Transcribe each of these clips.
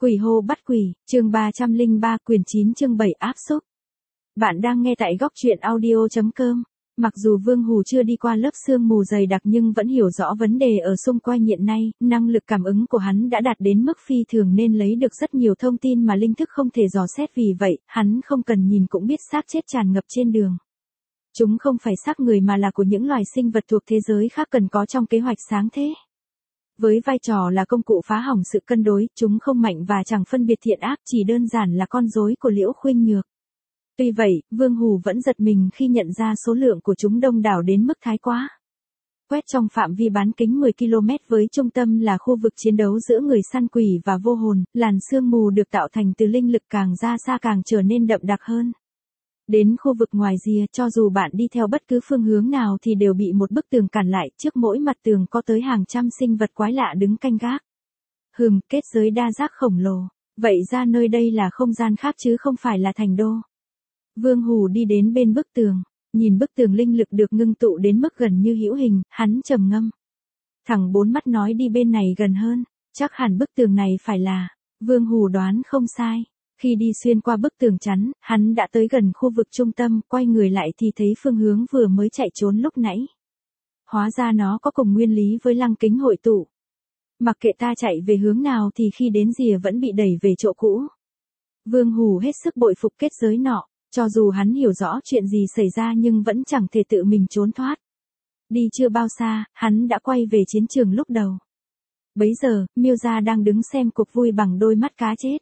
Quỷ hô bắt quỷ, chương 303 quyển 9 chương 7 áp xúc. Bạn đang nghe tại góc truyện audio.com. Mặc dù Vương Hù chưa đi qua lớp sương mù dày đặc nhưng vẫn hiểu rõ vấn đề ở xung quanh hiện nay, năng lực cảm ứng của hắn đã đạt đến mức phi thường nên lấy được rất nhiều thông tin mà linh thức không thể dò xét, vì vậy, hắn không cần nhìn cũng biết xác chết tràn ngập trên đường. Chúng không phải xác người mà là của những loài sinh vật thuộc thế giới khác cần có trong kế hoạch sáng thế. Với vai trò là công cụ phá hỏng sự cân đối, chúng không mạnh và chẳng phân biệt thiện ác, chỉ đơn giản là con rối của Liễu Khuynh Nhược. Tuy vậy, Vương Hù vẫn giật mình khi nhận ra số lượng của chúng đông đảo đến mức thái quá. Quét trong phạm vi bán kính 10 km với trung tâm là khu vực chiến đấu giữa người săn quỷ và vô hồn, làn sương mù được tạo thành từ linh lực càng ra xa càng trở nên đậm đặc hơn. Đến khu vực ngoài rìa, cho dù bạn đi theo bất cứ phương hướng nào thì đều bị một bức tường cản lại, trước mỗi mặt tường có tới hàng trăm sinh vật quái lạ đứng canh gác. Kết giới đa giác khổng lồ, vậy ra nơi đây là không gian khác chứ không phải là thành đô. Vương Hù đi đến bên bức tường, nhìn bức tường linh lực được ngưng tụ đến mức gần như hữu hình, hắn trầm ngâm. Thẳng bốn mắt nói đi bên này gần hơn, chắc hẳn bức tường này phải là, Vương Hù đoán không sai. Khi đi xuyên qua bức tường chắn, hắn đã tới gần khu vực trung tâm, quay người lại thì thấy phương hướng vừa mới chạy trốn lúc nãy. Hóa ra nó có cùng nguyên lý với lăng kính hội tụ. Mặc kệ ta chạy về hướng nào thì khi đến rìa vẫn bị đẩy về chỗ cũ. Vương Hù hết sức bội phục kết giới nọ, cho dù hắn hiểu rõ chuyện gì xảy ra nhưng vẫn chẳng thể tự mình trốn thoát. Đi chưa bao xa, hắn đã quay về chiến trường lúc đầu. Bấy giờ, Miêu Gia đang đứng xem cuộc vui bằng đôi mắt cá chết.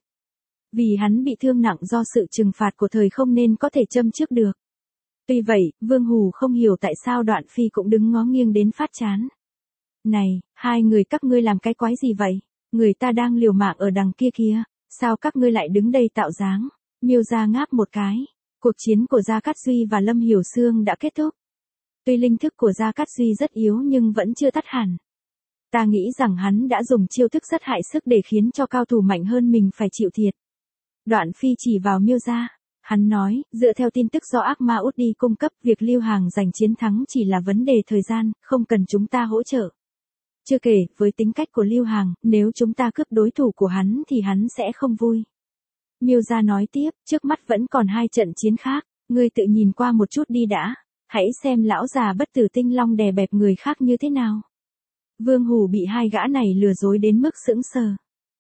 Vì hắn bị thương nặng do sự trừng phạt của thời không nên có thể châm trước được. Tuy vậy, Vương Hù không hiểu tại sao Đoạn Phi cũng đứng ngó nghiêng đến phát chán. Này, hai người các ngươi làm cái quái gì vậy? Người ta đang liều mạng ở đằng kia kìa, sao các ngươi lại đứng đây tạo dáng? Miêu Gia ngáp một cái. Cuộc chiến của Gia Cát Duy và Lâm Hiểu Sương đã kết thúc. Tuy linh thức của Gia Cát Duy rất yếu nhưng vẫn chưa tắt hẳn. Ta nghĩ rằng hắn đã dùng chiêu thức rất hại sức để khiến cho cao thủ mạnh hơn mình phải chịu thiệt. Đoạn Phi chỉ vào Miêu Gia. Hắn nói, dựa theo tin tức do ác ma út đi cung cấp, việc Lưu Hàng giành chiến thắng chỉ là vấn đề thời gian, không cần chúng ta hỗ trợ. Chưa kể, với tính cách của Lưu Hàng, nếu chúng ta cướp đối thủ của hắn thì hắn sẽ không vui. Miêu Gia nói tiếp, trước mắt vẫn còn hai trận chiến khác, ngươi tự nhìn qua một chút đi đã, hãy xem lão già bất tử Tinh Long đè bẹp người khác như thế nào. Vương Hù bị hai gã này lừa dối đến mức sững sờ.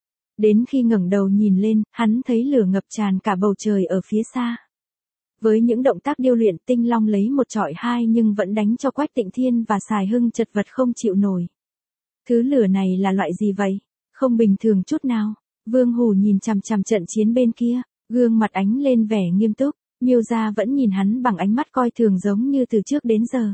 Đến khi ngẩng đầu nhìn lên, hắn thấy lửa ngập tràn cả bầu trời ở phía xa. Với những động tác điêu luyện, Tinh Long lấy một chọi hai nhưng vẫn đánh cho Quách Tịnh Thiên và Sài Hưng chật vật không chịu nổi. Thứ lửa này là loại gì vậy? Không bình thường chút nào. Vương Hù nhìn chằm chằm trận chiến bên kia, gương mặt ánh lên vẻ nghiêm túc. Miêu Gia vẫn nhìn hắn bằng ánh mắt coi thường giống như từ trước đến giờ.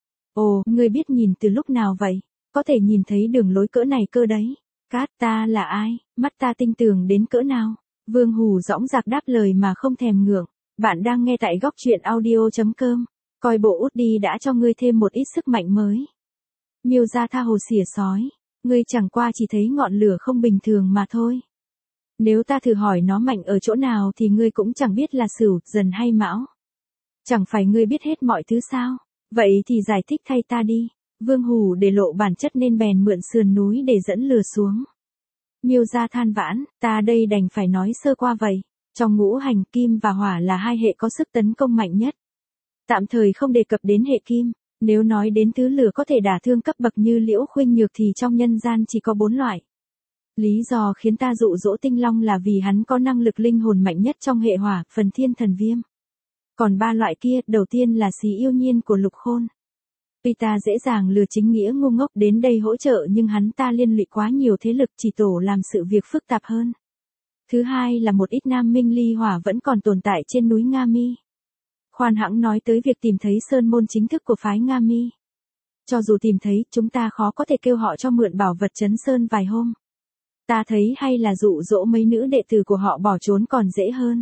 Ồ, ngươi biết nhìn từ lúc nào vậy? Có thể nhìn thấy đường lối cỡ này cơ đấy. Cát, ta là ai, mắt ta tinh tường đến cỡ nào? Vương Hù dõng dạc đáp lời mà không thèm ngượng. Bạn đang nghe tại góc truyện audio.com. Coi bộ út đi đã cho ngươi thêm một ít sức mạnh mới. Miêu Gia tha hồ xỉa sói. Ngươi chẳng qua chỉ thấy ngọn lửa không bình thường mà thôi. Nếu ta thử hỏi nó mạnh ở chỗ nào thì ngươi cũng chẳng biết là Sửu, Dần hay Mão. Chẳng phải ngươi biết hết mọi thứ sao? Vậy thì giải thích thay ta đi. Vương Hù để lộ bản chất nên bèn mượn sườn núi để dẫn lừa xuống. Miêu Gia than vãn, ta đây đành phải nói sơ qua vậy. Trong ngũ hành, kim và hỏa là hai hệ có sức tấn công mạnh nhất. Tạm thời không đề cập đến hệ kim. Nếu nói đến thứ lửa có thể đả thương cấp bậc như Liễu Khuynh Nhược thì trong nhân gian chỉ có 4 loại. Lý do khiến ta dụ dỗ Tinh Long là vì hắn có năng lực linh hồn mạnh nhất trong hệ hỏa, Phần Thiên Thần Viêm. Còn 3 loại kia, đầu tiên là Xí Yêu Nhiên của Lục Khôn. Tuy ta dễ dàng lừa chính nghĩa ngu ngốc đến đây hỗ trợ nhưng hắn ta liên lụy quá nhiều thế lực chỉ tổ làm sự việc phức tạp hơn. Thứ hai là một ít nam minh ly hỏa vẫn còn tồn tại trên núi Nga Mi. Khoan hãng nói tới việc tìm thấy sơn môn chính thức của phái Nga Mi. Cho dù tìm thấy, chúng ta khó có thể kêu họ cho mượn bảo vật trấn sơn vài hôm. Ta thấy hay là dụ dỗ mấy nữ đệ tử của họ bỏ trốn còn dễ hơn.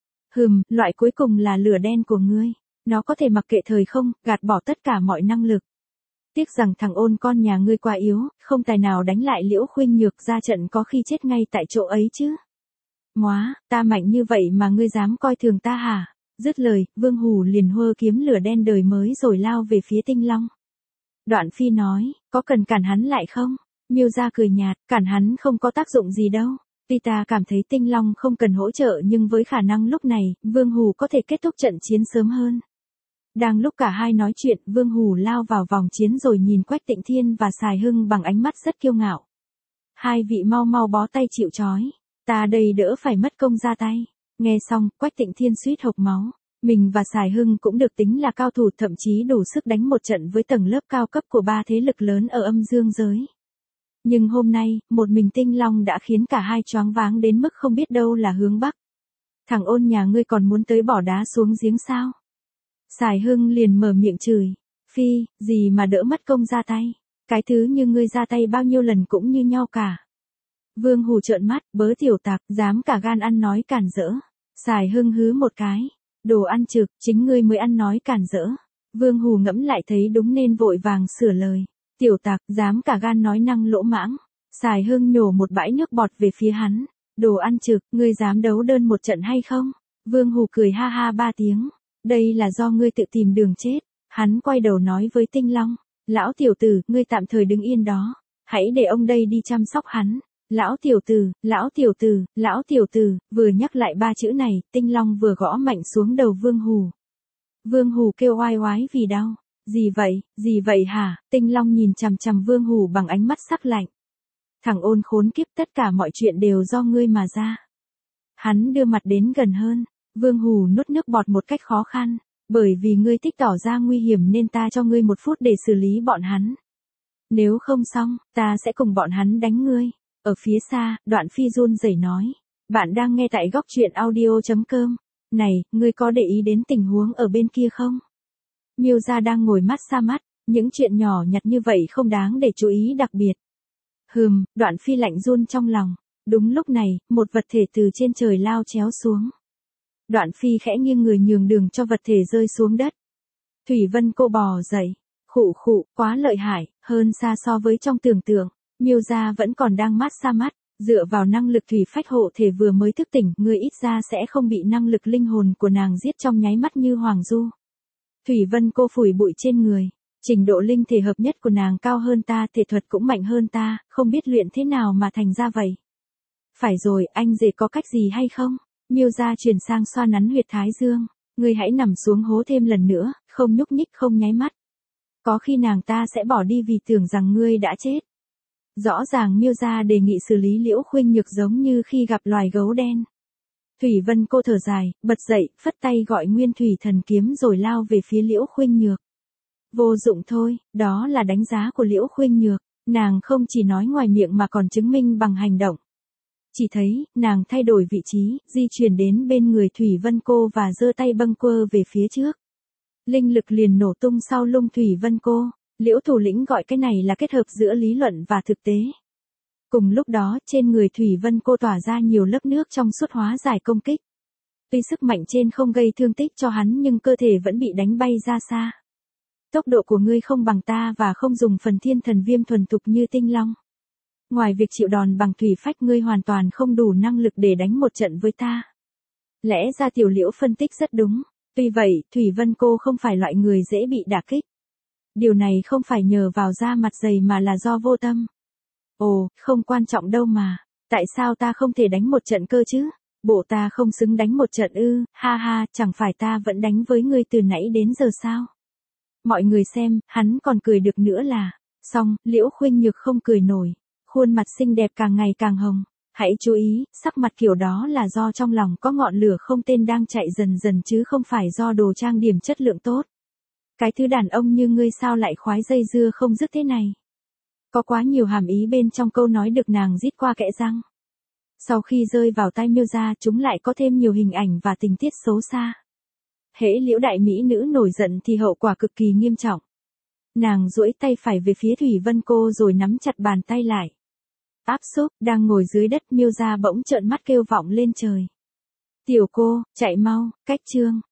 Loại cuối cùng là lửa đen của ngươi. Nó có thể mặc kệ thời không, gạt bỏ tất cả mọi năng lực. Tiếc rằng thằng ôn con nhà ngươi quá yếu, không tài nào đánh lại Liễu Khuynh Nhược, ra trận có khi chết ngay tại chỗ ấy chứ. Móa, ta mạnh như vậy mà ngươi dám coi thường ta hả? Dứt lời, Vương Hù liền hơ kiếm lửa đen đời mới rồi lao về phía Tinh Long. Đoạn Phi nói, có cần cản hắn lại không? Miêu Gia cười nhạt, cản hắn không có tác dụng gì đâu. Tuy ta cảm thấy Tinh Long không cần hỗ trợ nhưng với khả năng lúc này, Vương Hù có thể kết thúc trận chiến sớm hơn. Đang lúc cả hai nói chuyện, Vương Hù lao vào vòng chiến rồi nhìn Quách Tịnh Thiên và Sài Hưng bằng ánh mắt rất kiêu ngạo. Hai vị mau mau bó tay chịu trói, ta đây đỡ phải mất công ra tay. Nghe xong, Quách Tịnh Thiên suýt hộc máu. Mình và Sài Hưng cũng được tính là cao thủ, thậm chí đủ sức đánh một trận với tầng lớp cao cấp của ba thế lực lớn ở âm dương giới. Nhưng hôm nay, một mình Tinh Long đã khiến cả hai choáng váng đến mức không biết đâu là hướng bắc. Thằng ôn nhà ngươi còn muốn tới bỏ đá xuống giếng sao? Sài Hưng liền mở miệng chửi. Phi, gì mà đỡ mất công ra tay. Cái thứ như ngươi ra tay bao nhiêu lần cũng như nhau cả. Vương Hù trợn mắt, bớ tiểu tặc, dám cả gan ăn nói cản rỡ. Sài Hưng hứ một cái. Đồ ăn trực, chính ngươi mới ăn nói cản rỡ. Vương Hù ngẫm lại thấy đúng nên vội vàng sửa lời. Tiểu tặc, dám cả gan nói năng lỗ mãng. Sài Hưng nhổ một bãi nước bọt về phía hắn. Đồ ăn trực, ngươi dám đấu đơn một trận hay không? Vương Hù cười ha ha 3 tiếng. Đây là do ngươi tự tìm đường chết. Hắn quay đầu nói với Tinh Long. Lão tiểu tử, ngươi tạm thời đứng yên đó. Hãy để ông đây đi chăm sóc hắn. Lão tiểu tử, lão tiểu tử, lão tiểu tử, vừa nhắc lại 3 chữ này, Tinh Long vừa gõ mạnh xuống đầu Vương Hù. Vương Hù kêu oai oái vì đau. Gì vậy hả? Tinh Long nhìn chằm chằm Vương Hù bằng ánh mắt sắc lạnh. Thằng ôn khốn kiếp, tất cả mọi chuyện đều do ngươi mà ra. Hắn đưa mặt đến gần hơn. Vương Hù nuốt nước bọt một cách khó khăn. Bởi vì ngươi thích tỏ ra nguy hiểm nên ta cho ngươi 1 phút để xử lý bọn hắn. Nếu không xong, ta sẽ cùng bọn hắn đánh ngươi. Ở phía xa, Đoạn Phi run rẩy nói. Bạn đang nghe tại góc truyện audio.com. Này, ngươi có để ý đến tình huống ở bên kia không? Miêu gia đang ngồi mắt xa mắt, những chuyện nhỏ nhặt như vậy không đáng để chú ý đặc biệt. Đoạn Phi lạnh run trong lòng. Đúng lúc này, một vật thể từ trên trời lao chéo xuống. Đoạn Phi khẽ nghiêng người nhường đường cho vật thể rơi xuống đất. Thủy Vân cô bò dậy. Khụ khụ, quá lợi hại, hơn xa so với trong tưởng tượng. Miêu gia vẫn còn đang mát xa mắt, dựa vào năng lực thủy phách hộ thể vừa mới thức tỉnh, người ít ra sẽ không bị năng lực linh hồn của nàng giết trong nháy mắt như Hoàng Du. Thủy Vân cô phủi bụi trên người, trình độ linh thể hợp nhất của nàng cao hơn ta, thể thuật cũng mạnh hơn ta, không biết luyện thế nào mà thành ra vậy. Phải rồi, anh rể có cách gì hay không? Miêu gia chuyển sang xoa nắn huyệt thái dương, ngươi hãy nằm xuống hố thêm lần nữa, không nhúc nhích không nháy mắt. Có khi nàng ta sẽ bỏ đi vì tưởng rằng ngươi đã chết. Rõ ràng Miêu gia đề nghị xử lý Liễu Khuynh Nhược giống như khi gặp loài gấu đen. Thủy Vân cô thở dài, bật dậy, phất tay gọi Nguyên Thủy Thần Kiếm rồi lao về phía Liễu Khuynh Nhược. Vô dụng thôi, đó là đánh giá của Liễu Khuynh Nhược, nàng không chỉ nói ngoài miệng mà còn chứng minh bằng hành động. Chỉ thấy, nàng thay đổi vị trí, di chuyển đến bên người Thủy Vân cô và giơ tay bâng quơ về phía trước. Linh lực liền nổ tung sau lưng Thủy Vân cô. Liễu thủ lĩnh gọi cái này là kết hợp giữa lý luận và thực tế. Cùng lúc đó, trên người Thủy Vân cô tỏa ra nhiều lớp nước trong suốt hóa giải công kích. Tuy sức mạnh trên không gây thương tích cho hắn nhưng cơ thể vẫn bị đánh bay ra xa. Tốc độ của ngươi không bằng ta và không dùng phần thiên thần viêm thuần thục như Tinh Long. Ngoài việc chịu đòn bằng thủy phách ngươi hoàn toàn không đủ năng lực để đánh một trận với ta. Lẽ ra tiểu Liễu phân tích rất đúng. Tuy vậy, Thủy Vân cô không phải loại người dễ bị đả kích. Điều này không phải nhờ vào da mặt dày mà là do vô tâm. Ồ, không quan trọng đâu mà. Tại sao ta không thể đánh một trận cơ chứ? Bộ ta không xứng đánh một trận ư? Ha ha, chẳng phải ta vẫn đánh với ngươi từ nãy đến giờ sao? Mọi người xem, hắn còn cười được nữa là. Xong, Liễu Khuynh Nhược không cười nổi. Khuôn mặt xinh đẹp càng ngày càng hồng. Hãy chú ý, sắc mặt kiểu đó là do trong lòng có ngọn lửa không tên đang chạy dần dần chứ không phải do đồ trang điểm chất lượng tốt. Cái thứ đàn ông như ngươi sao lại khoái dây dưa không dứt thế này? Có quá nhiều hàm ý bên trong câu nói được nàng rít qua kẽ răng. Sau khi rơi vào tai Miêu gia chúng lại có thêm nhiều hình ảnh và tình tiết xấu xa. Hễ Liễu đại mỹ nữ nổi giận thì hậu quả cực kỳ nghiêm trọng. Nàng duỗi tay phải về phía Thủy Vân cô rồi nắm chặt bàn tay lại. Áp xúc, đang ngồi dưới đất Miêu gia bỗng trợn mắt kêu vọng lên trời. Tiểu cô, chạy mau, cách chương.